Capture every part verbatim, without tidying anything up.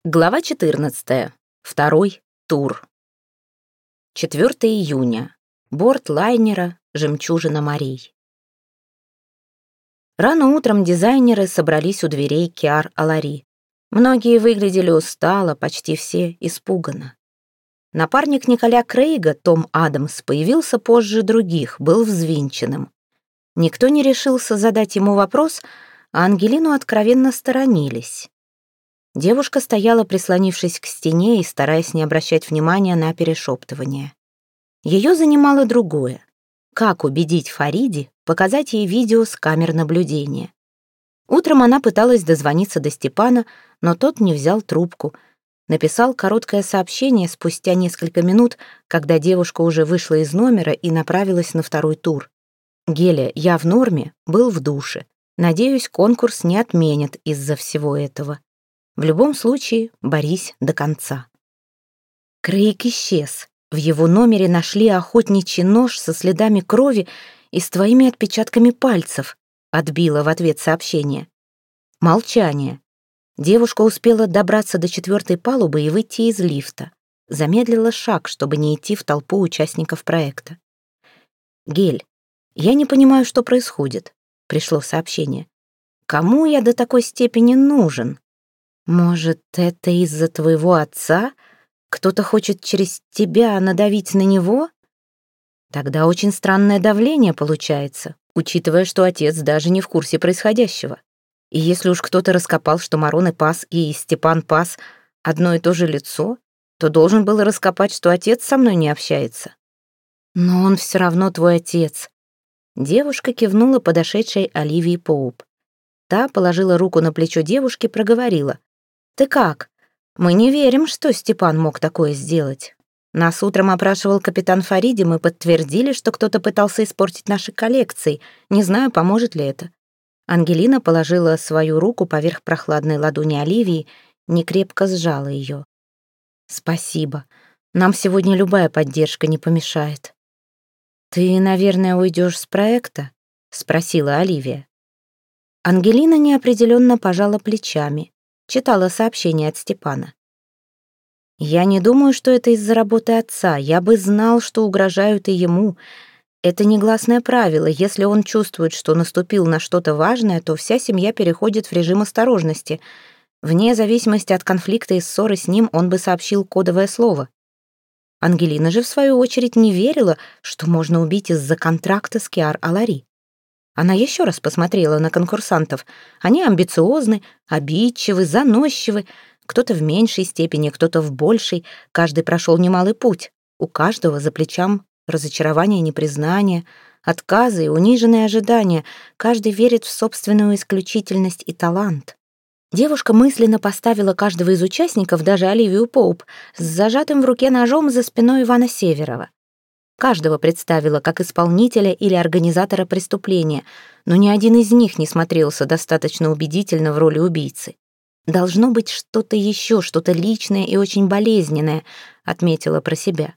Глава четырнадцатая. Второй тур. четвёртого июня. Борт лайнера «Жемчужина морей». Рано утром дизайнеры собрались у дверей Киар-Алари. Многие выглядели устало, почти все испуганно. Напарник Николя Крейга, Том Адамс, появился позже других, был взвинченным. Никто не решился задать ему вопрос, а Ангелину откровенно сторонились. Девушка стояла, прислонившись к стене и стараясь не обращать внимания на перешептывание. Ее занимало другое. Как убедить Фариди показать ей видео с камер наблюдения? Утром она пыталась дозвониться до Степана, но тот не взял трубку. Написал короткое сообщение спустя несколько минут, когда девушка уже вышла из номера и направилась на второй тур. «Геля, я в норме, был в душе. Надеюсь, конкурс не отменят из-за всего этого. В любом случае, борись до конца». Крейг исчез. В его номере нашли охотничий нож со следами крови и с твоими отпечатками пальцев, отбила в ответ сообщение. Молчание. Девушка успела добраться до четвертой палубы и выйти из лифта. Замедлила шаг, чтобы не идти в толпу участников проекта. «Гель, я не понимаю, что происходит», — пришло сообщение. «Кому я до такой степени нужен? Может, это из-за твоего отца? Кто-то хочет через тебя надавить на него? Тогда очень странное давление получается, учитывая, что отец даже не в курсе происходящего. И если уж кто-то раскопал, что Мароне Пас и Степан Пас одно и то же лицо, то должен был раскопать, что отец со мной не общается. Но он все равно твой отец». Девушка кивнула подошедшей Оливии Поуп. Та положила руку на плечо девушки, проговорила. «Ты как? Мы не верим, что Степан мог такое сделать. Нас утром опрашивал капитан Фариди, мы подтвердили, что кто-то пытался испортить наши коллекции. Не знаю, поможет ли это». Ангелина положила свою руку поверх прохладной ладони Оливии, некрепко сжала ее. «Спасибо. Нам сегодня любая поддержка не помешает». «Ты, наверное, уйдешь с проекта?» — спросила Оливия. Ангелина неопределенно пожала плечами. Читала сообщение от Степана. «Я не думаю, что это из-за работы отца. Я бы знал, что угрожают и ему. Это негласное правило. Если он чувствует, что наступил на что-то важное, то вся семья переходит в режим осторожности. Вне зависимости от конфликта и ссоры с ним он бы сообщил кодовое слово». Ангелина же, в свою очередь, не верила, что можно убить из-за контракта с Киар-Алари. Она еще раз посмотрела на конкурсантов. Они амбициозны, обидчивы, заносчивы. Кто-то в меньшей степени, кто-то в большей. Каждый прошел немалый путь. У каждого за плечам разочарование и непризнание, отказы и униженные ожидания. Каждый верит в собственную исключительность и талант. Девушка мысленно поставила каждого из участников, даже Оливию Поуп, с зажатым в руке ножом за спиной Ивана Северова. Каждого представила как исполнителя или организатора преступления, но ни один из них не смотрелся достаточно убедительно в роли убийцы. «Должно быть что-то еще, что-то личное и очень болезненное», — отметила про себя.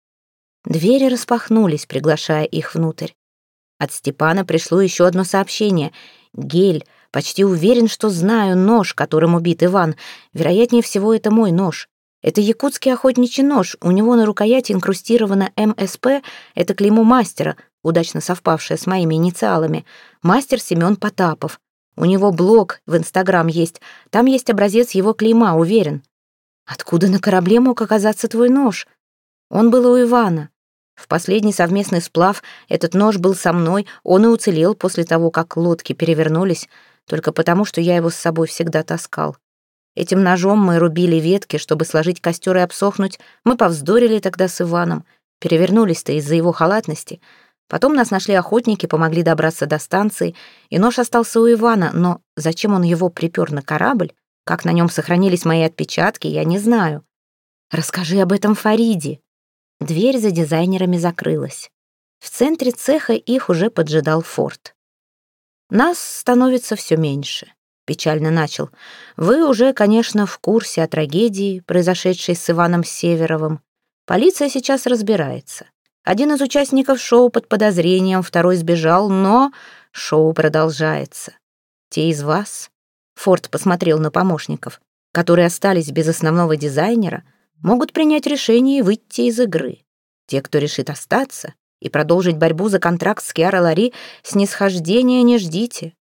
Двери распахнулись, приглашая их внутрь. От Степана пришло еще одно сообщение. «Гель, почти уверен, что знаю нож, которым убит Иван. Вероятнее всего, это мой нож. Это якутский охотничий нож, у него на рукояти инкрустировано эм эс пэ, это клеймо мастера, удачно совпавшее с моими инициалами. Мастер Семен Потапов. У него блог в Инстаграм есть, там есть образец его клейма, уверен. Откуда на корабле мог оказаться твой нож? Он был у Ивана. В последний совместный сплав этот нож был со мной, он и уцелел после того, как лодки перевернулись, только потому, что я его с собой всегда таскал. Этим ножом мы рубили ветки, чтобы сложить костер и обсохнуть. Мы повздорили тогда с Иваном. Перевернулись-то из-за его халатности. Потом нас нашли охотники, помогли добраться до станции, и нож остался у Ивана, но зачем он его припер на корабль, как на нем сохранились мои отпечатки, я не знаю. Расскажи об этом Фариди». Дверь за дизайнерами закрылась. В центре цеха их уже поджидал Форд. «Нас становится все меньше», — печально начал. «Вы уже, конечно, в курсе о трагедии, произошедшей с Иваном Северовым. Полиция сейчас разбирается. Один из участников шоу под подозрением, второй сбежал, но шоу продолжается. Те из вас...» Форд посмотрел на помощников. которые остались без основного дизайнера, могут принять решение и выйти из игры. Те, кто решит остаться и продолжить борьбу за контракт с Киара Лари, снисхождения не ждите.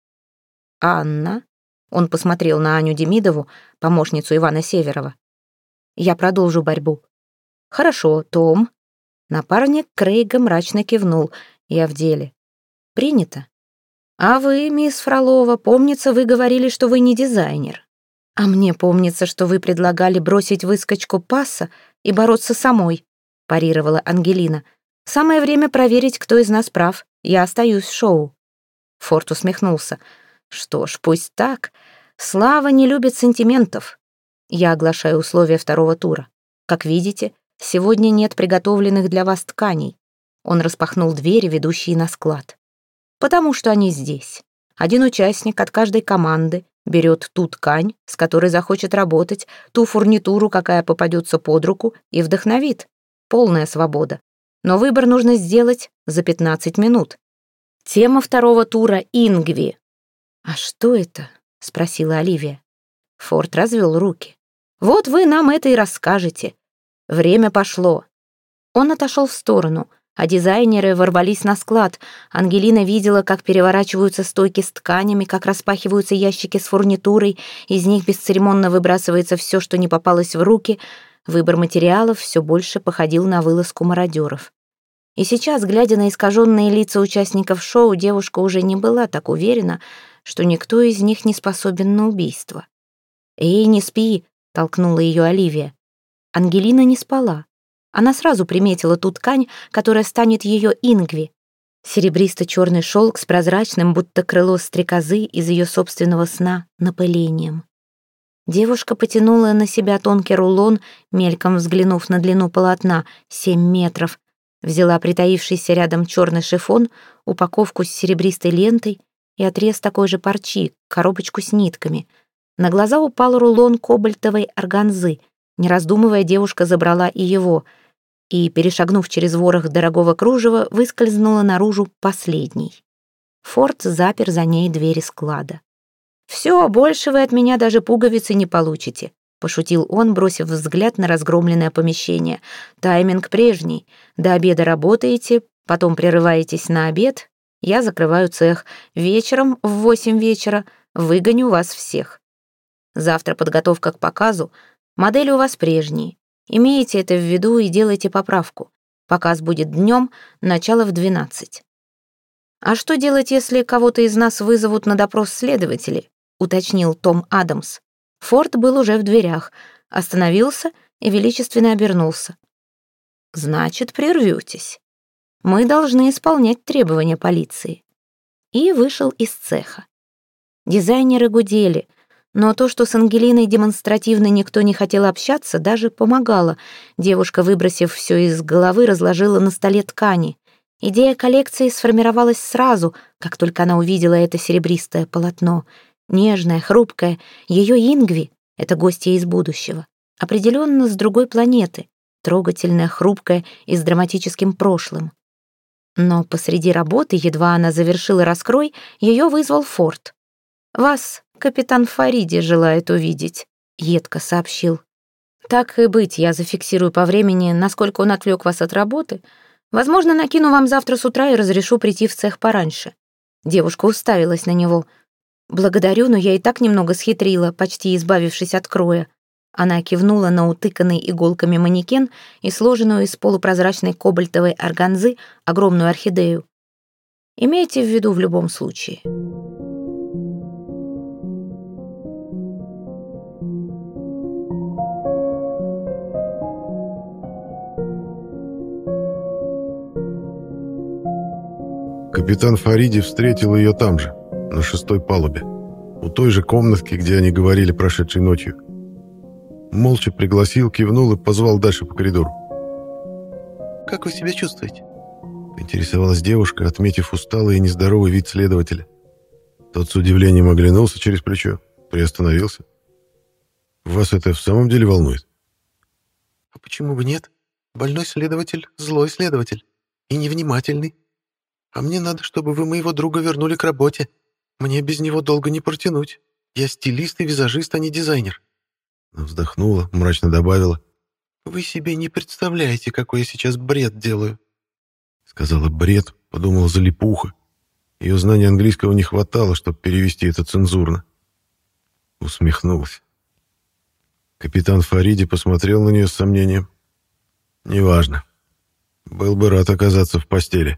Анна, он посмотрел на Аню Демидову, помощницу Ивана Северова. Я продолжу борьбу. Хорошо, Том. Напарник Крейга мрачно кивнул. Я в деле. Принято. А вы, мисс Фролова, помнится, вы говорили, что вы не дизайнер. А мне помнится, что вы предлагали бросить выскочку пасса и бороться самой, парировала Ангелина. Самое время проверить, кто из нас прав. Я остаюсь в шоу. Форд усмехнулся. Что ж, пусть так. Слава не любит сантиментов. Я оглашаю условия второго тура. Как видите, сегодня нет приготовленных для вас тканей. Он распахнул двери, ведущие на склад. Потому что они здесь. Один участник от каждой команды берет ту ткань, с которой захочет работать, ту фурнитуру, какая попадется под руку, и вдохновит. Полная свобода. Но выбор нужно сделать за пятнадцать минут. Тема второго тура — Ингви. «А что это?» — спросила Оливия. Форд развел руки. «Вот вы нам это и расскажете. Время пошло». Он отошел в сторону, а дизайнеры ворвались на склад. Ангелина видела, как переворачиваются стойки с тканями, как распахиваются ящики с фурнитурой, из них бесцеремонно выбрасывается все, что не попалось в руки. Выбор материалов все больше походил на вылазку мародеров. И сейчас, глядя на искаженные лица участников шоу, девушка уже не была так уверена, что никто из них не способен на убийство. «Эй, не спи!» — толкнула ее Оливия. Ангелина не спала. Она сразу приметила ту ткань, которая станет ее Ингви. Серебристо-черный шелк с прозрачным, будто крыло стрекозы из ее собственного сна, напылением. Девушка потянула на себя тонкий рулон, мельком взглянув на длину полотна — семь метров. Взяла притаившийся рядом черный шифон, упаковку с серебристой лентой и отрез такой же парчи, коробочку с нитками. На глаза упал рулон кобальтовой органзы. Не раздумывая, девушка забрала и его, и, перешагнув через ворох дорогого кружева, выскользнула наружу последней. Форд запер за ней двери склада. «Все, больше вы от меня даже пуговицы не получите», — пошутил он, бросив взгляд на разгромленное помещение. «Тайминг прежний. До обеда работаете, потом прерываетесь на обед. Я закрываю цех. Вечером в восемь вечера выгоню вас всех. Завтра подготовка к показу. Модели у вас прежние. Имейте это в виду и делайте поправку. Показ будет днем, начало в двенадцать. «А что делать, если кого-то из нас вызовут на допрос следователи?» — уточнил Том Адамс. Форд был уже в дверях, остановился и величественно обернулся. «Значит, прервётесь. Мы должны исполнять требования полиции». И вышел из цеха. Дизайнеры гудели, но то, что с Ангелиной демонстративно никто не хотел общаться, даже помогало. Девушка, выбросив все из головы, разложила на столе ткани. Идея коллекции сформировалась сразу, как только она увидела это серебристое полотно. Нежное, хрупкое, ее Ингви — это гостья из будущего. Определенно с другой планеты, трогательная, хрупкая и с драматическим прошлым. Но посреди работы, едва она завершила раскрой, ее вызвал Форд. «Вас капитан Фариди желает увидеть», — едко сообщил. «Так и быть, я зафиксирую по времени, насколько он отвлек вас от работы. Возможно, накину вам завтра с утра и разрешу прийти в цех пораньше». Девушка уставилась на него. «Благодарю, но я и так немного схитрила, почти избавившись от кроя». Она кивнула на утыканный иголками манекен и сложенную из полупрозрачной кобальтовой органзы огромную орхидею. «Имейте в виду в любом случае». Капитан Фариди встретил ее там же, на шестой палубе, у той же комнатки, где они говорили прошедшей ночью. Молча пригласил, кивнул и позвал дальше по коридору. «Как вы себя чувствуете?» — поинтересовалась девушка, отметив усталый и нездоровый вид следователя. Тот с удивлением оглянулся через плечо, приостановился. «Вас это в самом деле волнует?» «А почему бы нет? Больной следователь — злой следователь и невнимательный. А мне надо, чтобы вы моего друга вернули к работе. Мне без него долго не протянуть. Я стилист и визажист, а не дизайнер». Она вздохнула, мрачно добавила. «Вы себе не представляете, какой я сейчас бред делаю». Сказала бред, подумала залипуха. Ее знания английского не хватало, чтобы перевести это цензурно. Усмехнулась. Капитан Фариди посмотрел на нее с сомнением. «Неважно. Был бы рад оказаться в постели».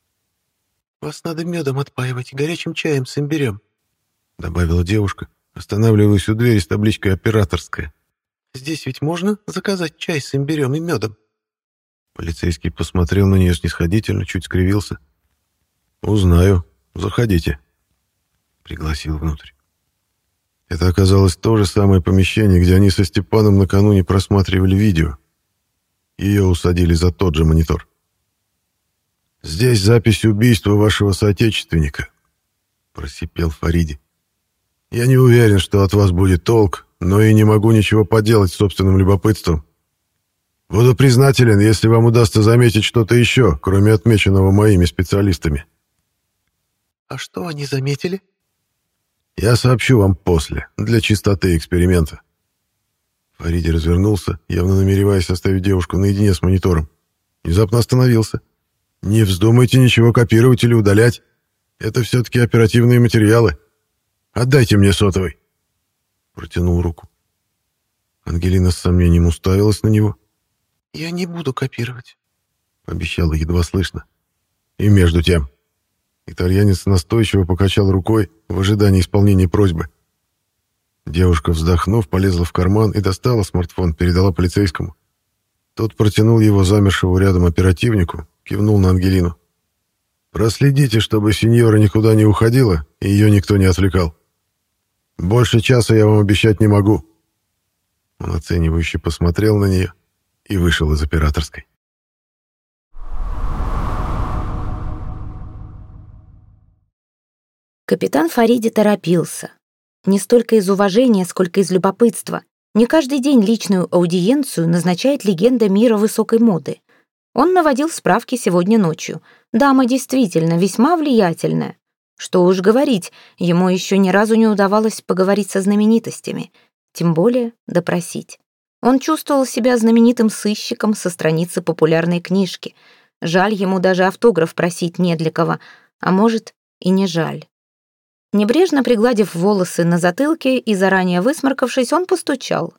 «Вас надо медом отпаивать, горячим чаем с имбирем», — добавила девушка, останавливаясь у двери с табличкой «Операторская». «Здесь ведь можно заказать чай с имбирем и медом?» Полицейский посмотрел на нее снисходительно, чуть скривился. «Узнаю. Заходите», — пригласил внутрь. Это оказалось то же самое помещение, где они со Степаном накануне просматривали видео. Ее усадили за тот же монитор. «Здесь запись убийства вашего соотечественника», — просипел Фариди. «Я не уверен, что от вас будет толк, но и не могу ничего поделать с собственным любопытством. Буду признателен, если вам удастся заметить что-то еще, кроме отмеченного моими специалистами». «А что они заметили?» «Я сообщу вам после, для чистоты эксперимента». Фариди развернулся, явно намереваясь оставить девушку наедине с монитором. Внезапно остановился. «Не вздумайте ничего копировать или удалять. Это все-таки оперативные материалы. Отдайте мне сотовый». Протянул руку. Ангелина с сомнением уставилась на него. «Я не буду копировать», — пообещала едва слышно. «И между тем...» Итальянец настойчиво покачал рукой в ожидании исполнения просьбы. Девушка, вздохнув, полезла в карман и достала смартфон, передала полицейскому. Тот протянул его замершему рядом оперативнику, кивнул на Ангелину. «Проследите, чтобы сеньора никуда не уходила и ее никто не отвлекал. Больше часа я вам обещать не могу». Он оценивающе посмотрел на нее и вышел из операторской. Капитан Фариди торопился. Не столько из уважения, сколько из любопытства. Не каждый день личную аудиенцию назначает легенда мира высокой моды. Он наводил справки сегодня ночью. Дама действительно весьма влиятельная. Что уж говорить, ему еще ни разу не удавалось поговорить со знаменитостями, тем более допросить. Он чувствовал себя знаменитым сыщиком со страницы популярной книжки. Жаль ему даже автограф просить не для кого, а может и не жаль. Небрежно пригладив волосы на затылке и заранее высморкавшись, он постучал.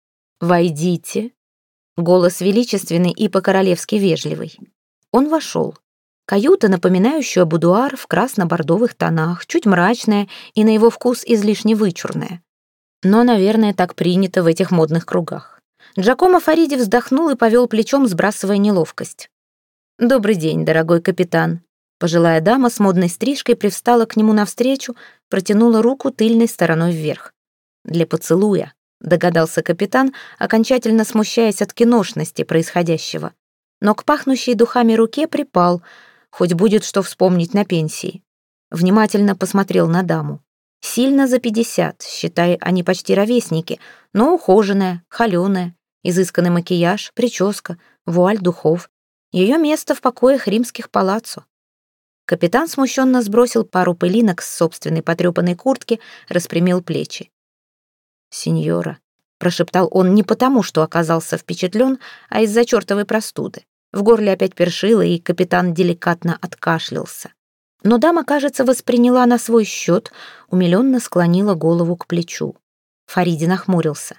«Войдите». Голос величественный и по-королевски вежливый. Он вошел. Каюта, напоминающая будуар в красно-бордовых тонах, чуть мрачная и на его вкус излишне вычурная. Но, наверное, так принято в этих модных кругах. Джакомо Фариди вздохнул и повел плечом, сбрасывая неловкость. «Добрый день, дорогой капитан». Пожилая дама с модной стрижкой привстала к нему навстречу, протянула руку тыльной стороной вверх. «Для поцелуя», — догадался капитан, окончательно смущаясь от киношности происходящего. Но к пахнущей духами руке припал, хоть будет что вспомнить на пенсии. Внимательно посмотрел на даму. Сильно за пятьдесят, считай, они почти ровесники, но ухоженная, холеная, изысканный макияж, прическа, вуаль духов. Ее место в покоях римских палаццо. Капитан смущенно сбросил пару пылинок с собственной потрепанной куртки, распрямил плечи. «Сеньора», — прошептал он не потому, что оказался впечатлен, а из-за чертовой простуды. В горле опять першило, и капитан деликатно откашлялся. Но дама, кажется, восприняла на свой счет, умиленно склонила голову к плечу. Фариди нахмурился.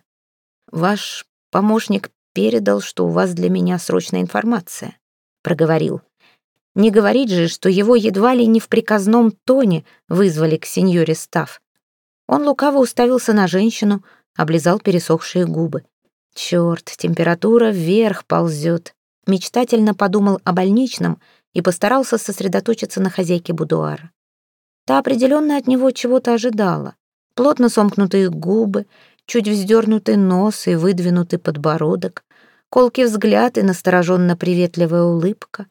«Ваш помощник передал, что у вас для меня срочная информация», — проговорил. Не говорить же, что его едва ли не в приказном тоне вызвали к сеньоре Стафф. Он лукаво уставился на женщину, облизал пересохшие губы. Черт, температура вверх ползет. Мечтательно подумал о больничном и постарался сосредоточиться на хозяйке будуара. Та определенно от него чего-то ожидала. Плотно сомкнутые губы, чуть вздернутый нос и выдвинутый подбородок, колкий взгляд и настороженно приветливая улыбка.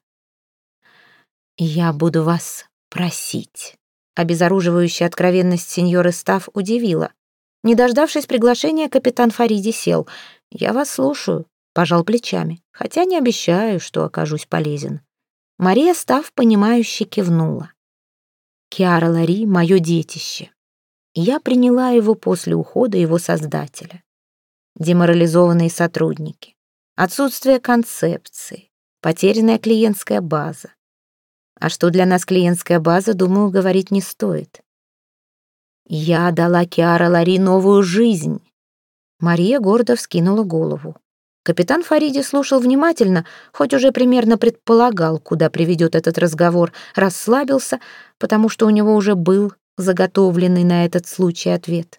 «Я буду вас просить». Обезоруживающая откровенность сеньоры Стафф удивила. Не дождавшись приглашения, капитан Фариди сел. «Я вас слушаю», — пожал плечами, хотя не обещаю, что окажусь полезен. Мария Стафф, понимающе кивнула. «Киара Лари — мое детище. Я приняла его после ухода его создателя. деморализованные сотрудники, отсутствие концепции, потерянная клиентская база. А что для нас клиентская база, думаю, говорить не стоит. Я дала Киара Лари новую жизнь. Мария гордо вскинула голову. Капитан Фариди слушал внимательно, хоть уже примерно предполагал, куда приведет этот разговор, расслабился, потому что у него уже был заготовленный на этот случай ответ.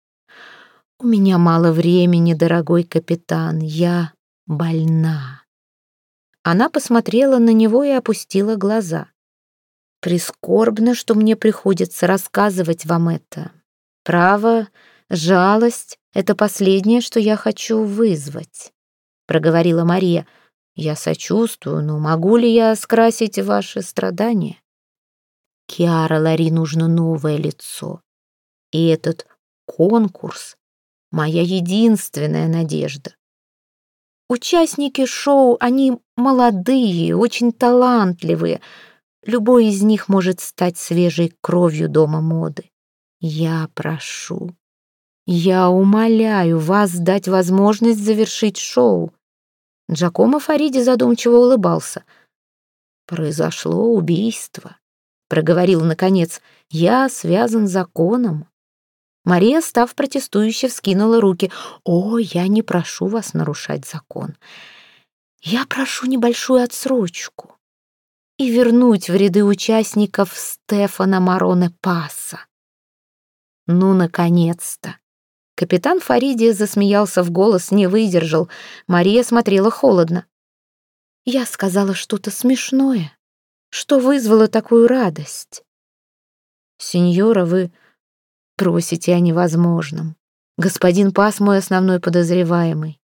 «У меня мало времени, дорогой капитан, я больна». Она посмотрела на него и опустила глаза. «Прискорбно, что мне приходится рассказывать вам это. Право, жалость — это последнее, что я хочу вызвать», — проговорила Мария. «Я сочувствую, но могу ли я скрасить ваши страдания? Киара Лари нужно новое лицо, и этот конкурс — моя единственная надежда. Участники шоу, они молодые, очень талантливые. Любой из них может стать свежей кровью дома моды. Я прошу, я умоляю вас дать возможность завершить шоу». Джакомо Фариди задумчиво улыбался. «Произошло убийство», — проговорил наконец. «Я связан законом». Мария, став протестующе, вскинула руки. «О, я не прошу вас нарушать закон. Я прошу небольшую отсрочку и вернуть в ряды участников Стефана Мароне Пасса». «Ну, наконец-то!» Капитан Фариди засмеялся в голос, не выдержал. Мария смотрела холодно. «Я сказала что-то смешное, что вызвало такую радость». «Сеньора, вы просите о невозможном. Господин Пас мой основной подозреваемый.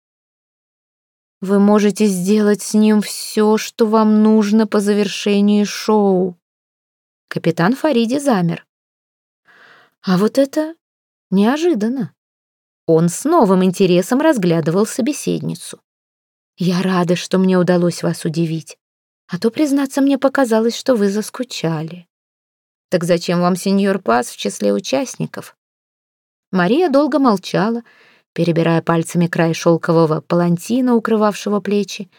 Вы можете сделать с ним все, что вам нужно по завершении шоу». Капитан Фариди замер. А вот это неожиданно. Он с новым интересом разглядывал собеседницу. «Я рада, что мне удалось вас удивить. А то, признаться, мне показалось, что вы заскучали». «Так зачем вам сеньор Пас в числе участников?» Мария долго молчала, перебирая пальцами край шелкового палантина, укрывавшего плечи.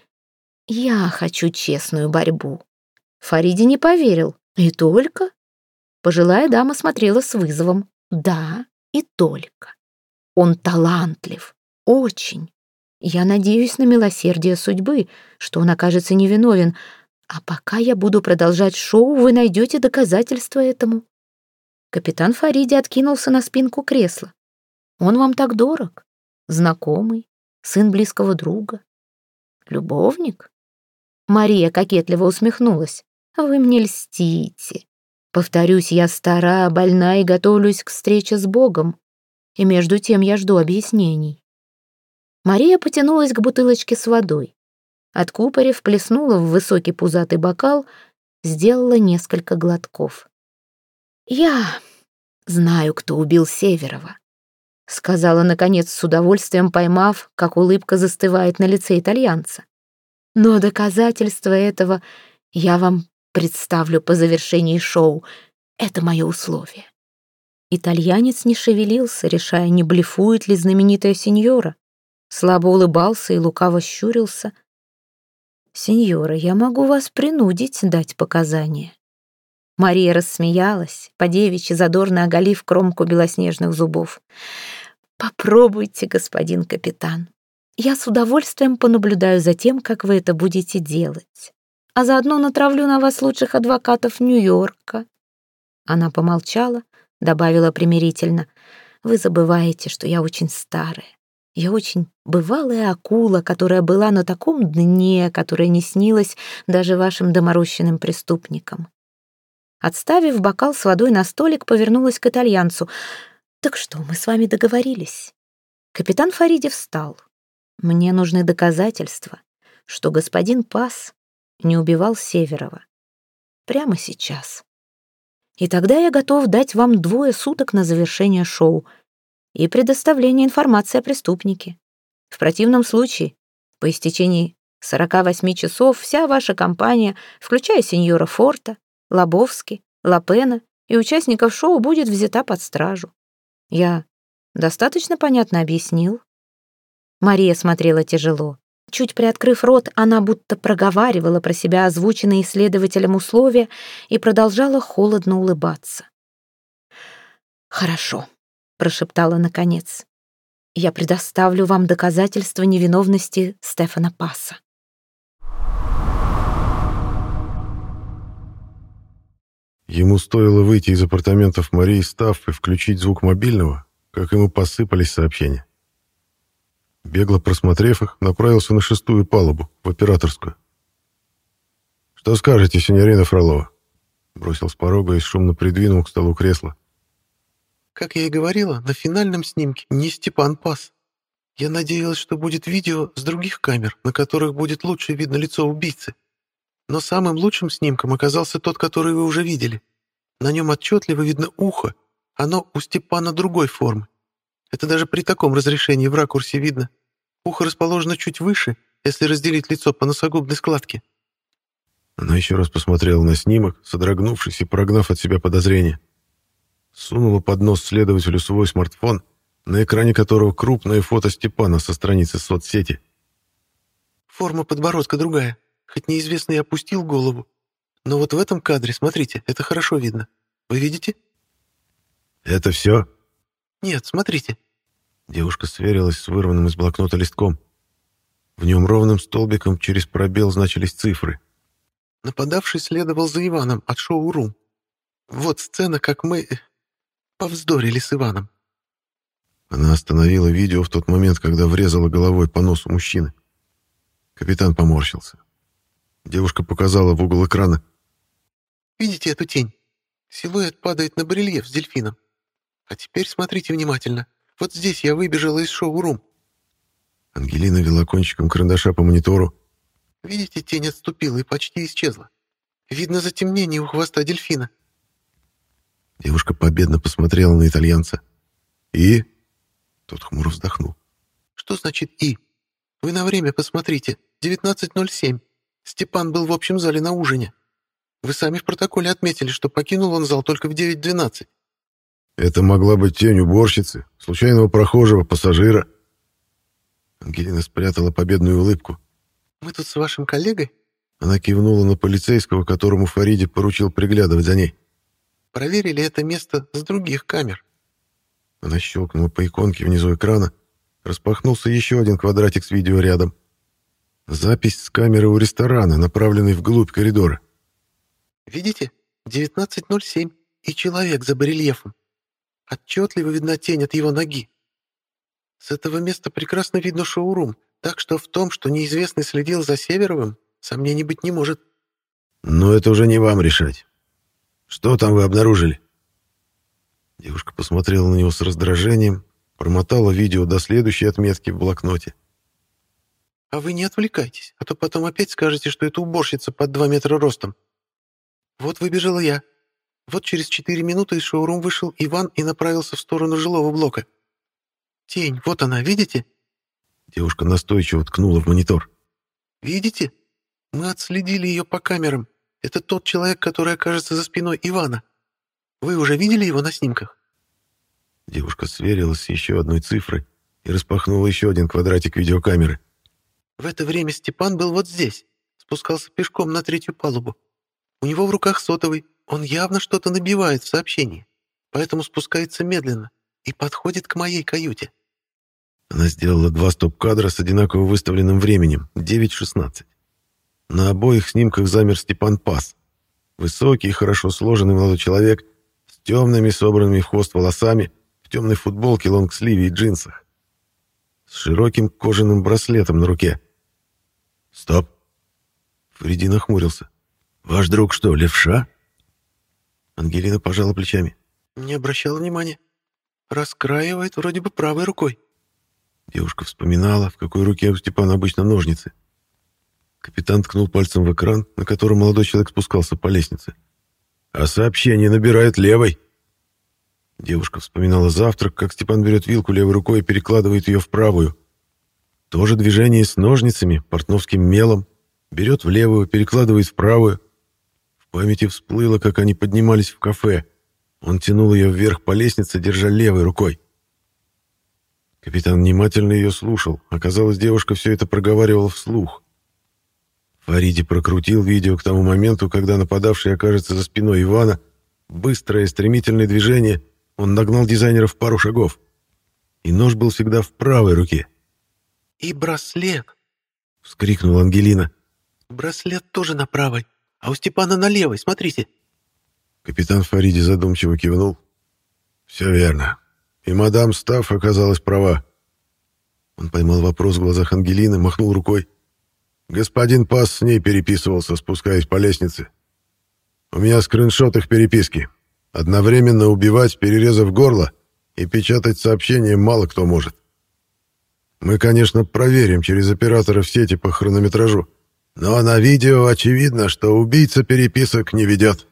«Я хочу честную борьбу». Фариди не поверил. «И только?» Пожилая дама смотрела с вызовом. «Да, и только. Он талантлив. Очень. Я надеюсь на милосердие судьбы, что он окажется невиновен. А пока я буду продолжать шоу, вы найдете доказательства этому». Капитан Фариди откинулся на спинку кресла. «Он вам так дорог? Знакомый? Сын близкого друга? Любовник?» Мария кокетливо усмехнулась. «Вы мне льстите. Повторюсь, я стара, больна и готовлюсь к встрече с Богом. И между тем я жду объяснений». Мария потянулась к бутылочке с водой. Откупорив, плеснула в высокий пузатый бокал, сделала несколько глотков. «Я знаю, кто убил Северова», — сказала, наконец, с удовольствием поймав, как улыбка застывает на лице итальянца. «Но доказательства этого я вам представлю по завершении шоу. Это мое условие». Итальянец не шевелился, решая, не блефует ли знаменитая сеньора. Слабо улыбался и лукаво щурился. «Сеньора, я могу вас принудить дать показания». Мария рассмеялась, по-девичьи задорно оголив кромку белоснежных зубов. «Попробуйте, господин капитан. Я с удовольствием понаблюдаю за тем, как вы это будете делать. А заодно натравлю на вас лучших адвокатов Нью-Йорка». Она помолчала, добавила примирительно. «Вы забываете, что я очень старая. Я очень бывалая акула, которая была на таком дне, которая не снилась даже вашим доморощенным преступникам». Отставив бокал с водой на столик, повернулась к итальянцу. «Так что, мы с вами договорились?» Капитан Фариди встал. «Мне нужны доказательства, что господин Пас не убивал Северова. Прямо сейчас. И тогда я готов дать вам двое суток на завершение шоу и предоставление информации о преступнике. В противном случае, по истечении сорока восьми часов, вся ваша компания, включая сеньора Форта, Лобовски, Лапена и участников шоу, будет взята под стражу. Я достаточно понятно объяснил?» Мария смотрела тяжело. Чуть приоткрыв рот, она будто проговаривала про себя озвученные исследователем условия и продолжала холодно улыбаться. «Хорошо», — прошептала наконец. «Я предоставлю вам доказательства невиновности Стефана Пасса». Ему стоило выйти из апартаментов Марии Стафф и включить звук мобильного, как ему посыпались сообщения. Бегло просмотрев их, направился на шестую палубу, в операторскую. «Что скажете, синьорина Фролова?» Бросил с порога и шумно придвинул к столу кресло. «Как я и говорила, на финальном снимке не Степан Пасс. Я надеялась, что будет видео с других камер, на которых будет лучше видно лицо убийцы. Но самым лучшим снимком оказался тот, который вы уже видели. На нем отчетливо видно ухо. Оно у Степана другой формы. Это даже при таком разрешении в ракурсе видно. Ухо расположено чуть выше, если разделить лицо по носогубной складке». Она еще раз посмотрела на снимок, содрогнувшись и прогнав от себя подозрения. Сунула под нос следователю свой смартфон, на экране которого крупное фото Степана со страницы соцсети. «Форма подбородка другая, хоть неизвестный и опустил голову. Но вот в этом кадре, смотрите, это хорошо видно. Вы видите?» «Это все?» «Нет, смотрите». Девушка сверилась с вырванным из блокнота листком. В нем ровным столбиком через пробел значились цифры. Нападавший следовал за Иваном от шоу-рум. Вот сцена, как мы повздорили с Иваном. Она остановила видео в тот момент, когда врезала головой по носу мужчины. Капитан поморщился. Девушка показала в угол экрана. «Видите эту тень? Силуэт падает на барельеф с дельфином. А теперь смотрите внимательно. Вот здесь я выбежала из шоу-рум». Ангелина вела кончиком карандаша по монитору. «Видите, тень отступила и почти исчезла. Видно затемнение у хвоста дельфина». Девушка победно посмотрела на итальянца. «И?» Тот хмуро вздохнул. «Что значит «и»? Вы на время посмотрите. девятнадцать ноль семь. Степан был в общем зале на ужине. Вы сами в протоколе отметили, что покинул он зал только в девять двенадцать. Это могла быть тень уборщицы, случайного прохожего, пассажира». Ангелина спрятала победную улыбку. «Мы тут с вашим коллегой?» Она кивнула на полицейского, которому Фариди поручил приглядывать за ней. «Проверили это место с других камер». Она щелкнула по иконке внизу экрана. Распахнулся еще один квадратик с видео рядом. Запись с камеры у ресторана, направленной вглубь коридора. «Видите? девятнадцать ноль семь. И человек за барельефом. Отчетливо видна тень от его ноги. С этого места прекрасно видно шоу-рум, так что в том, что неизвестный следил за Северовым, сомнений быть не может». «Но это уже не вам решать. Что там вы обнаружили?» Девушка посмотрела на него с раздражением, промотала видео до следующей отметки в блокноте. «А вы не отвлекайтесь, а то потом опять скажете, что это уборщица под два метра ростом. Вот выбежала я. Вот через четыре минуты из шоу-рум вышел Иван и направился в сторону жилого блока. Тень, вот она, видите?» Девушка настойчиво ткнула в монитор. «Видите? Мы отследили ее по камерам. Это тот человек, который окажется за спиной Ивана. Вы уже видели его на снимках?» Девушка сверилась с еще одной цифрой и распахнула еще один квадратик видеокамеры. «В это время Степан был вот здесь, спускался пешком на третью палубу. У него в руках сотовый, он явно что-то набивает в сообщении, поэтому спускается медленно и подходит к моей каюте». Она сделала два стоп-кадра с одинаково выставленным временем — девять шестнадцать. На обоих снимках замер Степан Пасс. Высокий, хорошо сложенный молодой человек с темными, собранными в хвост волосами, в темной футболке, лонгсливе и джинсах. С широким кожаным браслетом на руке. «Стоп!» Фредди нахмурился. «Ваш друг что, левша?» Ангелина пожала плечами. «Не обращала внимания. Раскраивает вроде бы правой рукой». Девушка вспоминала, в какой руке у Степана обычно ножницы. Капитан ткнул пальцем в экран, на котором молодой человек спускался по лестнице. «А сообщение набирает левой». Девушка вспоминала завтрак, как Степан берет вилку левой рукой и перекладывает ее в правую. То же движение с ножницами, портновским мелом. Берет в левую, перекладывает в правую. В памяти всплыло, как они поднимались в кафе. Он тянул ее вверх по лестнице, держа левой рукой. Капитан внимательно ее слушал. Оказалось, девушка все это проговаривала вслух. Фариди прокрутил видео к тому моменту, когда нападавший окажется за спиной Ивана. Быстрое, стремительное движение. Он нагнал дизайнера в пару шагов. И нож был всегда в правой руке. «И браслет!» — вскрикнула Ангелина. «Браслет тоже на правой, а у Степана на левой, смотрите!» Капитан Фариди задумчиво кивнул. «Все верно. И мадам Стафф оказалась права». Он поймал вопрос в глазах Ангелины, махнул рукой. «Господин Пас с ней переписывался, спускаясь по лестнице. У меня скриншот их переписки. Одновременно убивать, перерезав горло, и печатать сообщения мало кто может. Мы, конечно, проверим через оператора в сети по хронометражу, но на видео очевидно, что убийца переписок не ведет».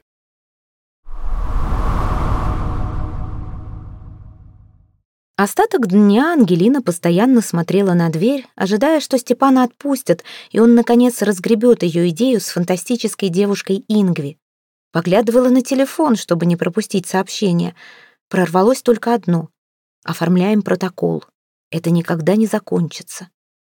Остаток дня Ангелина постоянно смотрела на дверь, ожидая, что Степана отпустят, и он, наконец, разгребет ее идею с фантастической девушкой Ингви. Поглядывала на телефон, чтобы не пропустить сообщение. Прорвалось только одно. «Оформляем протокол. Это никогда не закончится».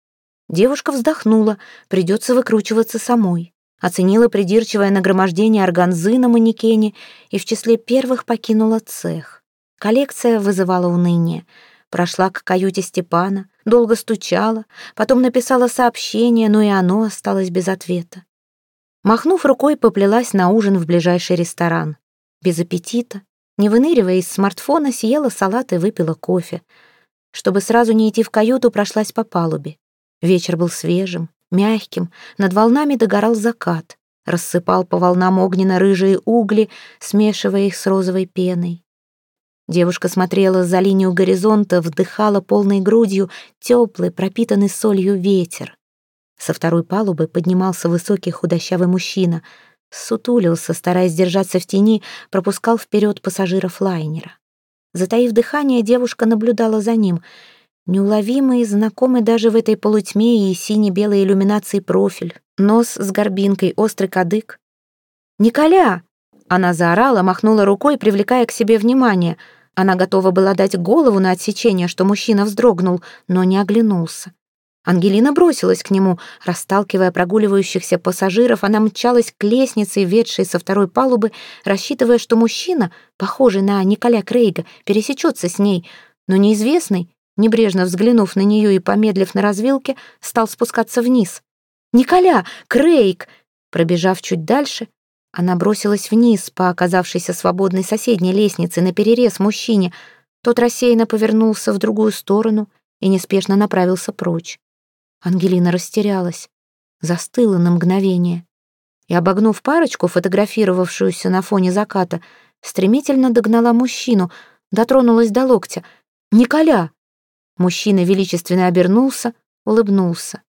Девушка вздохнула, придется выкручиваться самой. Оценила придирчивое нагромождение органзы на манекене и в числе первых покинула цех. Коллекция вызывала уныние. Прошла к каюте Степана, долго стучала, потом написала сообщение, но и оно осталось без ответа. Махнув рукой, поплелась на ужин в ближайший ресторан. Без аппетита, не выныривая из смартфона, съела салат и выпила кофе. Чтобы сразу не идти в каюту, прошлась по палубе. Вечер был свежим, мягким, над волнами догорал закат, рассыпал по волнам огненно-рыжие угли, смешивая их с розовой пеной. Девушка смотрела за линию горизонта, вдыхала полной грудью теплый, пропитанный солью ветер. Со второй палубы поднимался высокий худощавый мужчина, сутулился, стараясь держаться в тени, пропускал вперед пассажиров лайнера. Затаив дыхание, девушка наблюдала за ним. Неуловимый, знакомый даже в этой полутьме и сине-белой иллюминации профиль, нос с горбинкой, острый кадык. «Николя!» Она заорала, махнула рукой, привлекая к себе внимание. Она готова была дать голову на отсечение, что мужчина вздрогнул, но не оглянулся. Ангелина бросилась к нему. Расталкивая прогуливающихся пассажиров, она мчалась к лестнице, ведшей со второй палубы, рассчитывая, что мужчина, похожий на Николя Крейга, пересечется с ней, но неизвестный, небрежно взглянув на нее и помедлив на развилке, стал спускаться вниз. «Николя! Крейг!» Пробежав чуть дальше, она бросилась вниз по оказавшейся свободной соседней лестнице наперерез мужчине. Тот рассеянно повернулся в другую сторону и неспешно направился прочь. Ангелина растерялась, застыла на мгновение и, обогнув парочку, фотографировавшуюся на фоне заката, стремительно догнала мужчину, дотронулась до локтя. «Николя!» Мужчина величественно обернулся, улыбнулся.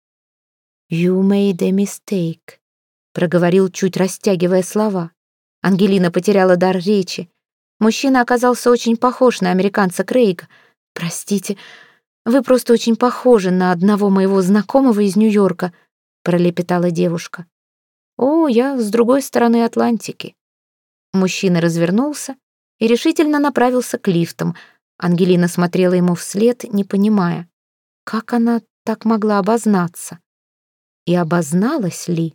«You made a mistake», — проговорил, чуть растягивая слова. Ангелина потеряла дар речи. Мужчина оказался очень похож на американца Крейга. «Простите, вы просто очень похожи на одного моего знакомого из Нью-Йорка», — пролепетала девушка. «О, я с другой стороны Атлантики». Мужчина развернулся и решительно направился к лифтам. Ангелина смотрела ему вслед, не понимая, как она так могла обознаться. И обозналась ли?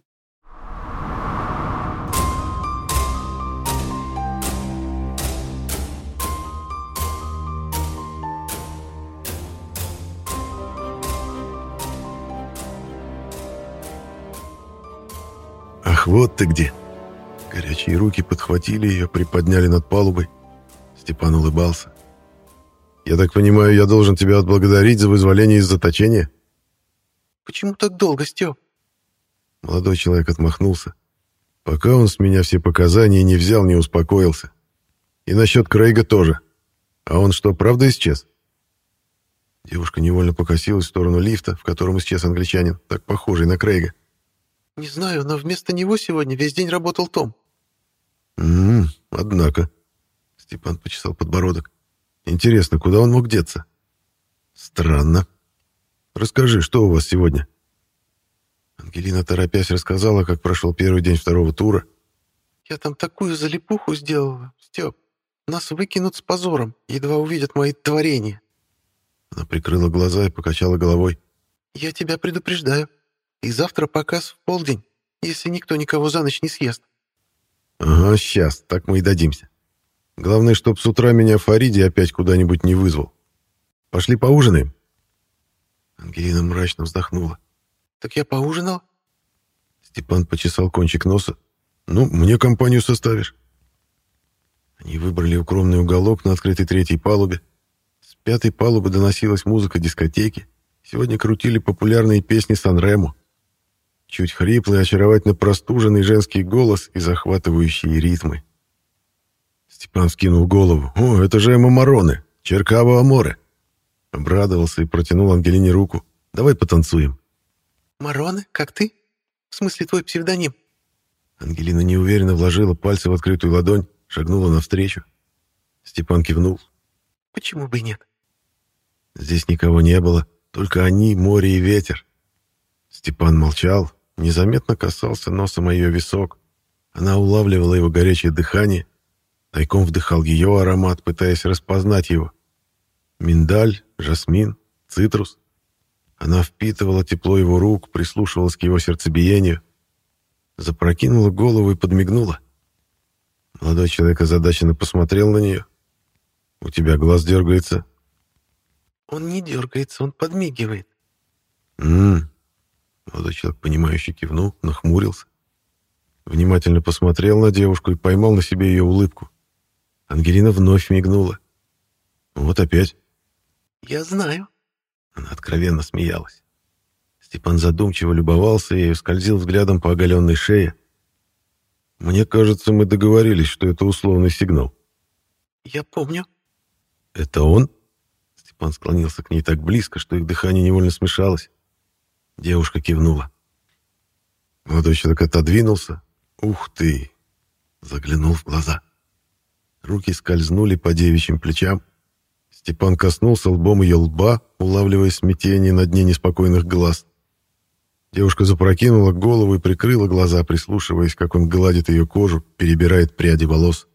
«Ах, вот ты где!» Горячие руки подхватили ее, приподняли над палубой. Степан улыбался. «Я так понимаю, я должен тебя отблагодарить за вызволение из заточения?» «Почему так долго, Степ?» Молодой человек отмахнулся. «Пока он с меня все показания не взял, не успокоился. И насчет Крейга тоже. А он что, правда исчез?» Девушка невольно покосилась в сторону лифта, в котором исчез англичанин, так похожий на Крейга. «Не знаю, но вместо него сегодня весь день работал Том». «М-м, однако...» Степан почесал подбородок. «Интересно, куда он мог деться?» «Странно. Расскажи, что у вас сегодня?» Ангелина, торопясь, рассказала, как прошел первый день второго тура. «Я там такую залипуху сделала, Степ. Нас выкинут с позором, едва увидят мои творения». Она прикрыла глаза и покачала головой. «Я тебя предупреждаю. И завтра показ в полдень, если никто никого за ночь не съест». «Ага, сейчас, так мы и дадимся. Главное, чтоб с утра меня Фариди опять куда-нибудь не вызвал. Пошли поужинаем?» Ангелина мрачно вздохнула. «Так я поужинал?» Степан почесал кончик носа. «Ну, мне компанию составишь». Они выбрали укромный уголок на открытой третьей палубе. С пятой палубы доносилась музыка дискотеки. Сегодня крутили популярные песни Сан-Ремо. Чуть хриплый, очаровательно простуженный женский голос и захватывающие ритмы. Степан скинул голову. «О, это же Эмо Мароне, Черкаво Аморе!» Обрадовался и протянул Ангелине руку. «Давай потанцуем». «Мароне, как ты? В смысле, твой псевдоним?» Ангелина неуверенно вложила пальцы в открытую ладонь, шагнула навстречу. Степан кивнул. «Почему бы и нет?» Здесь никого не было, только они, море и ветер. Степан молчал, незаметно касался носом ее висок. Она улавливала его горячее дыхание, тайком вдыхал ее аромат, пытаясь распознать его. Миндаль, жасмин, цитрус. Она впитывала тепло его рук, прислушивалась к его сердцебиению. Запрокинула голову и подмигнула. Молодой человек озадаченно посмотрел на нее. «У тебя глаз дергается». «Он не дергается, он подмигивает». «М-м-м». Молодой человек, понимающе кивнул, нахмурился. Внимательно посмотрел на девушку и поймал на себе ее улыбку. Ангелина вновь мигнула. «Вот опять». «Я знаю». Она откровенно смеялась. Степан задумчиво любовался ею, скользил взглядом по оголенной шее. «Мне кажется, мы договорились, что это условный сигнал». «Я помню». «Это он?» Степан склонился к ней так близко, что их дыхание невольно смешалось. Девушка кивнула. Молодой человек отодвинулся. «Ух ты!» Заглянул в глаза. Руки скользнули по девичьим плечам. Степан коснулся лбом ее лба, улавливая смятение на дне неспокойных глаз. Девушка запрокинула голову и прикрыла глаза, прислушиваясь, как он гладит ее кожу, перебирает пряди волос.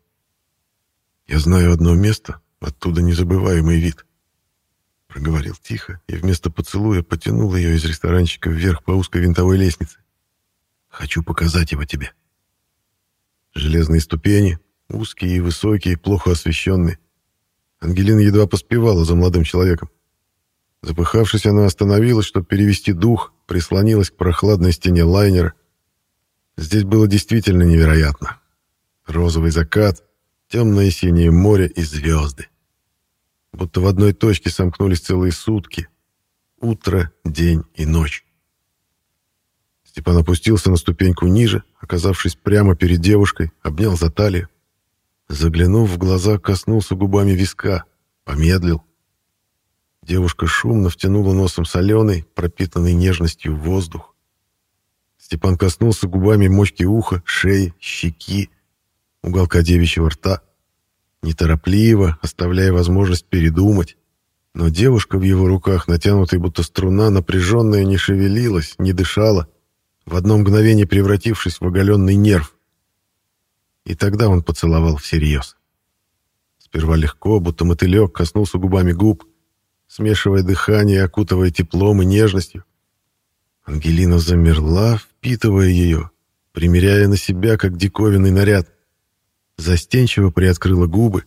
«Я знаю одно место, оттуда незабываемый вид», — проговорил тихо и вместо поцелуя потянул ее из ресторанчика вверх по узкой винтовой лестнице. «Хочу показать его тебе». Железные ступени, узкие и высокие, плохо освещенные. Ангелина едва поспевала за молодым человеком. Запыхавшись, она остановилась, чтобы перевести дух, прислонилась к прохладной стене лайнера. Здесь было действительно невероятно. Розовый закат, темное синее море и звезды. Будто в одной точке сомкнулись целые сутки. Утро, день и ночь. Степан опустился на ступеньку ниже, оказавшись прямо перед девушкой, обнял за талию. Заглянув в глаза, коснулся губами виска, помедлил. Девушка шумно втянула носом соленый, пропитанный нежностью воздух. Степан коснулся губами мочки уха, шеи, щеки, уголка девичьего рта. Неторопливо, оставляя возможность передумать. Но девушка в его руках, натянутая будто струна, напряженная, не шевелилась, не дышала, в одно мгновение превратившись в оголенный нерв. И тогда он поцеловал всерьез. Сперва легко, будто мотылек, коснулся губами губ, смешивая дыхание, окутывая теплом и нежностью. Ангелина замерла, впитывая ее, примеряя на себя, как диковинный наряд. Застенчиво приоткрыла губы.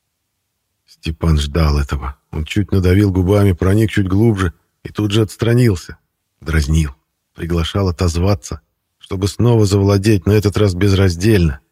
Степан ждал этого. Он чуть надавил губами, проник чуть глубже и тут же отстранился. Дразнил, приглашал отозваться, чтобы снова завладеть, на этот раз безраздельно.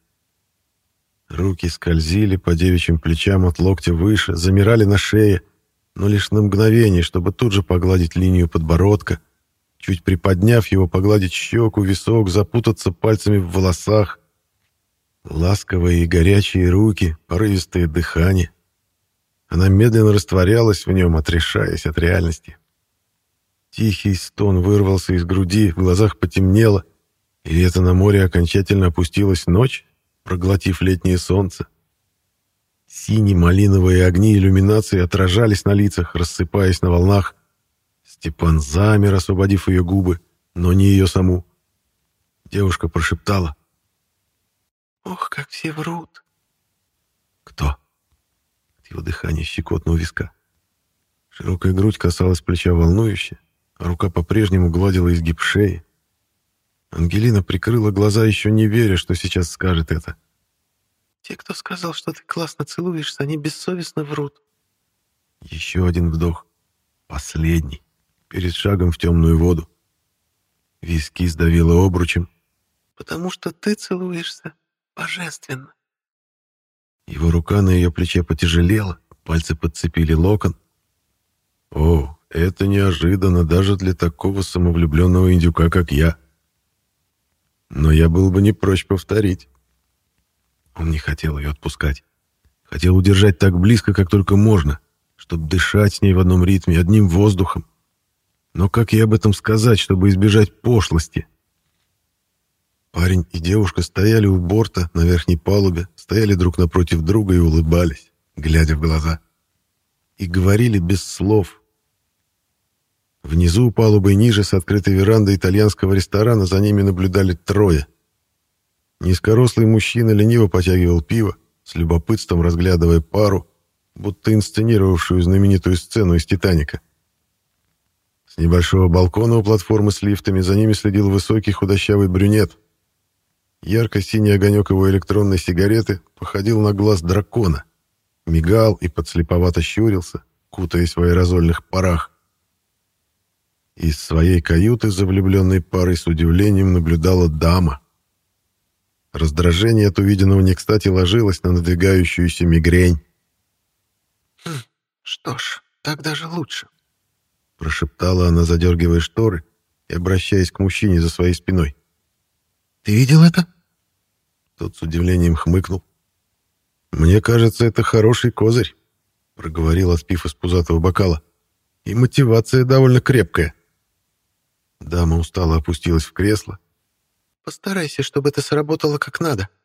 Руки скользили по девичьим плечам от локтя выше, замирали на шее, но лишь на мгновение, чтобы тут же погладить линию подбородка, чуть приподняв его, погладить щеку, висок, запутаться пальцами в волосах. Ласковые и горячие руки, порывистое дыхание. Она медленно растворялась в нем, отрешаясь от реальности. Тихий стон вырвался из груди, в глазах потемнело, и это на море окончательно опустилась ночь, проглотив летнее солнце. Сине-малиновые огни иллюминации отражались на лицах, рассыпаясь на волнах. Степан замер, освободив ее губы, но не ее саму. Девушка прошептала: «Ох, как все врут!» «Кто?» От его дыхания щекотно у виска. Широкая грудь касалась плеча волнующе, а рука по-прежнему гладила изгиб шеи. Ангелина прикрыла глаза, еще не веря, что сейчас скажет это. «Те, кто сказал, что ты классно целуешься, они бессовестно врут». Еще один вдох. Последний. Перед шагом в темную воду. Виски сдавило обручем. «Потому что ты целуешься божественно». Его рука на ее плече потяжелела, пальцы подцепили локон. О, это неожиданно даже для такого самовлюбленного индюка, как я. Но я был бы не прочь повторить. Он не хотел ее отпускать. Хотел удержать так близко, как только можно, чтобы дышать с ней в одном ритме, одним воздухом. Но как ей об этом сказать, чтобы избежать пошлости? Парень и девушка стояли у борта на верхней палубе, стояли друг напротив друга и улыбались, глядя в глаза. И говорили без слов. Внизу у палубы ниже, с открытой верандой итальянского ресторана, за ними наблюдали трое. Низкорослый мужчина лениво потягивал пиво, с любопытством разглядывая пару, будто инсценировавшую знаменитую сцену из «Титаника». С небольшого балкона у платформы с лифтами за ними следил высокий худощавый брюнет. Ярко-синий огонек его электронной сигареты походил на глаз дракона, мигал и подслеповато щурился, кутаясь в аэрозольных парах. Из своей каюты за влюбленной парой с удивлением наблюдала дама. Раздражение от увиденного не кстати ложилось на надвигающуюся мигрень. «Хм, что ж, так даже лучше», — прошептала она, задергивая шторы и обращаясь к мужчине за своей спиной. «Ты видел это?» Тот с удивлением хмыкнул. «Мне кажется, это хороший козырь», — проговорил, отпив из пузатого бокала. «И мотивация довольно крепкая». Дама устало опустилась в кресло. «Постарайся, чтобы это сработало как надо».